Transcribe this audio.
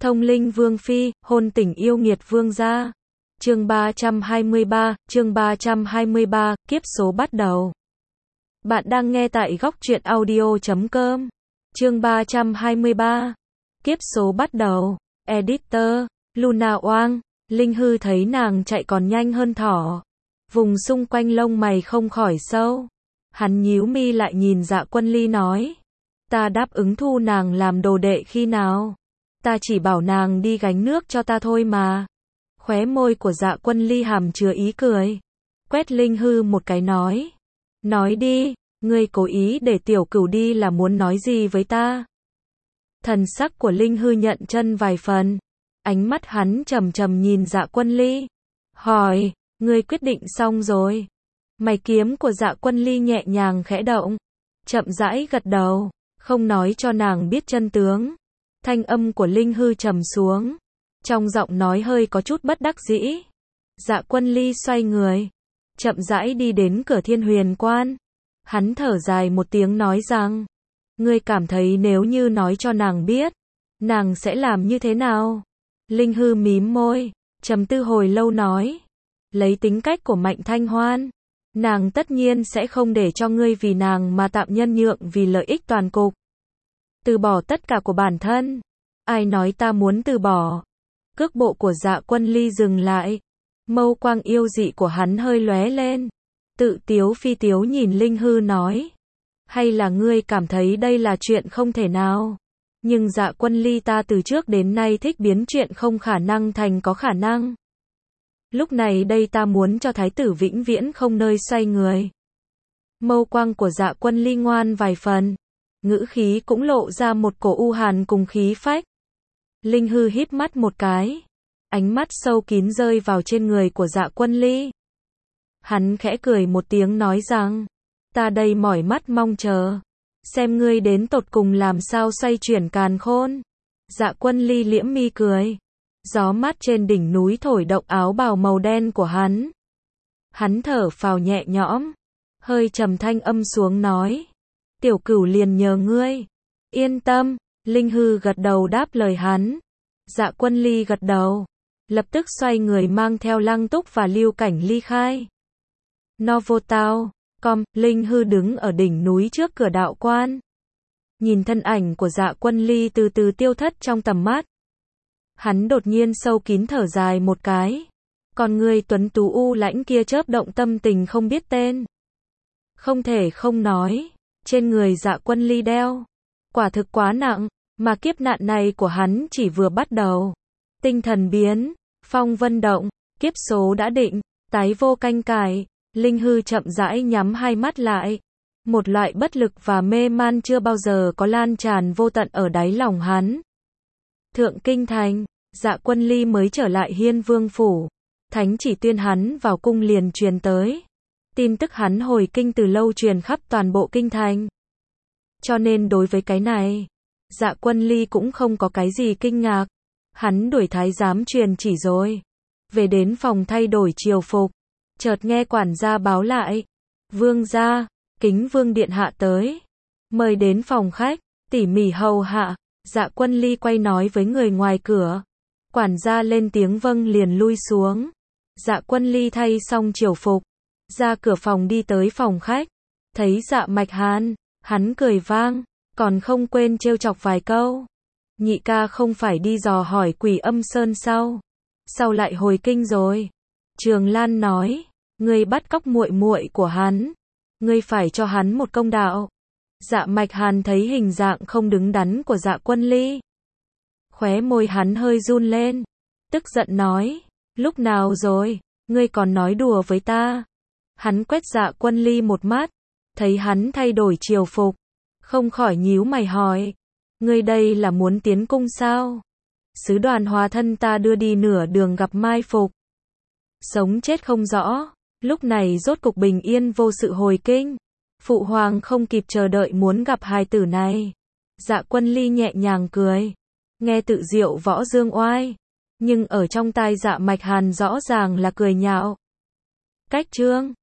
Thông linh vương phi, hôn tình yêu nghiệt vương gia. Chương 323, kiếp số bắt đầu. Bạn đang nghe tại góc truyện audio.com. Chương 323, kiếp số bắt đầu. Editor, Luna Oang. Linh Hư thấy nàng chạy còn nhanh hơn thỏ. Vùng xung quanh lông mày không khỏi sâu. Hắn nhíu mi lại nhìn Dạ Quân Ly nói. Ta đáp ứng thu nàng làm đồ đệ khi nào? Ta chỉ bảo nàng đi gánh nước cho ta thôi mà. Khóe môi của Dạ Quân Ly hàm chứa ý cười. Quét Linh Hư một cái nói. Nói đi, ngươi cố ý để tiểu cửu đi là muốn nói gì với ta? Thần sắc của Linh Hư nhận chân vài phần. Ánh mắt hắn trầm trầm nhìn Dạ Quân Ly. Hỏi, ngươi quyết định xong rồi? Mày kiếm của Dạ Quân Ly nhẹ nhàng khẽ động. Chậm rãi gật đầu, không nói cho nàng biết chân tướng. Thanh âm của Linh Hư trầm xuống. Trong giọng nói hơi có chút bất đắc dĩ. Dạ Quân Ly xoay người. Chậm rãi đi đến cửa Thiên Huyền Quan. Hắn thở dài một tiếng nói rằng. Ngươi cảm thấy nếu như nói cho nàng biết, nàng sẽ làm như thế nào? Linh Hư mím môi, trầm tư hồi lâu nói. Lấy tính cách của Mạnh Thanh Hoan, nàng tất nhiên sẽ không để cho ngươi vì nàng mà tạm nhân nhượng vì lợi ích toàn cục. Từ bỏ tất cả của bản thân. Ai nói ta muốn từ bỏ? Cước bộ của Dạ Quân Ly dừng lại. Mâu quang yêu dị của hắn hơi lóe lên. Tự tiếu phi tiếu nhìn Linh Hư nói. Hay là ngươi cảm thấy đây là chuyện không thể nào? Nhưng Dạ Quân Ly ta từ trước đến nay thích biến chuyện không khả năng thành có khả năng. Lúc này đây ta muốn cho thái tử vĩnh viễn không nơi xoay người. Mâu quang của Dạ Quân Ly ngoan vài phần. Ngữ khí cũng lộ ra một cổ u hàn cùng khí phách. Linh Hư híp mắt một cái. Ánh mắt sâu kín rơi vào trên người của Dạ Quân Ly. Hắn khẽ cười một tiếng nói rằng. Ta đây mỏi mắt mong chờ. Xem ngươi đến tột cùng làm sao xoay chuyển càn khôn. Dạ Quân Ly liễm mi cười. Gió mát trên đỉnh núi thổi động áo bào màu đen của hắn. Hắn thở phào nhẹ nhõm. Hơi trầm thanh âm xuống nói. Tiểu cửu liền nhờ ngươi. Yên tâm. Linh Hư gật đầu đáp lời hắn. Dạ Quân Ly gật đầu. Lập tức xoay người mang theo Lăng Túc và Lưu Cảnh ly khai. Novotao. Linh Hư đứng ở đỉnh núi trước cửa đạo quan. Nhìn thân ảnh của Dạ Quân Ly từ từ tiêu thất trong tầm mắt. Hắn đột nhiên sâu kín thở dài một cái. Còn người tuấn tú u lãnh kia chớp động tâm tình không biết tên. Không thể không nói. Trên người Dạ Quân Ly đeo. Quả thực quá nặng. Mà kiếp nạn này của hắn chỉ vừa bắt đầu. Tinh thần biến. Phong vân động. Kiếp số đã định. Tái vô canh cải. Linh Hư chậm rãi nhắm hai mắt lại. Một loại bất lực và mê man chưa bao giờ có lan tràn vô tận ở đáy lòng hắn. Thượng Kinh Thành, Dạ Quân Ly mới trở lại Hiên Vương Phủ. Thánh chỉ tuyên hắn vào cung liền truyền tới. Tin tức hắn hồi kinh từ lâu truyền khắp toàn bộ kinh thành. Cho nên đối với cái này, Dạ Quân Ly cũng không có cái gì kinh ngạc. Hắn đuổi thái giám truyền chỉ rồi. Về đến phòng thay đổi triều phục. Chợt nghe quản gia báo lại. Vương gia, kính vương điện hạ tới. Mời đến phòng khách, tỉ mỉ hầu hạ. Dạ Quân Ly quay nói với người ngoài cửa. Quản gia lên tiếng vâng liền lui xuống. Dạ Quân Ly thay xong triều phục. Ra cửa phòng đi tới phòng khách. Thấy Dạ Mạch Hàn, hắn cười vang. Còn không quên trêu chọc vài câu. Nhị ca không phải đi dò hỏi Quỷ Âm Sơn sao? Sao lại hồi kinh rồi? Trường Lan nói. Ngươi bắt cóc muội muội của hắn. Ngươi phải cho hắn một công đạo. Dạ Mạch Hàn thấy hình dạng không đứng đắn của Dạ Quân Ly. Khóe môi hắn hơi run lên. Tức giận nói. Lúc nào rồi? Ngươi còn nói đùa với ta. Hắn quét Dạ Quân Ly một mắt. Thấy hắn thay đổi triều phục. Không khỏi nhíu mày hỏi. Ngươi đây là muốn tiến cung sao? Sứ đoàn hóa thân ta đưa đi nửa đường gặp mai phục. Sống chết không rõ. Lúc này rốt cục bình yên vô sự hồi kinh. Phụ hoàng không kịp chờ đợi muốn gặp hài tử này. Dạ Quân Ly nhẹ nhàng cười. Nghe tự diệu võ dương oai. Nhưng ở trong tai Dạ Mạch Hàn rõ ràng là cười nhạo. Cách chương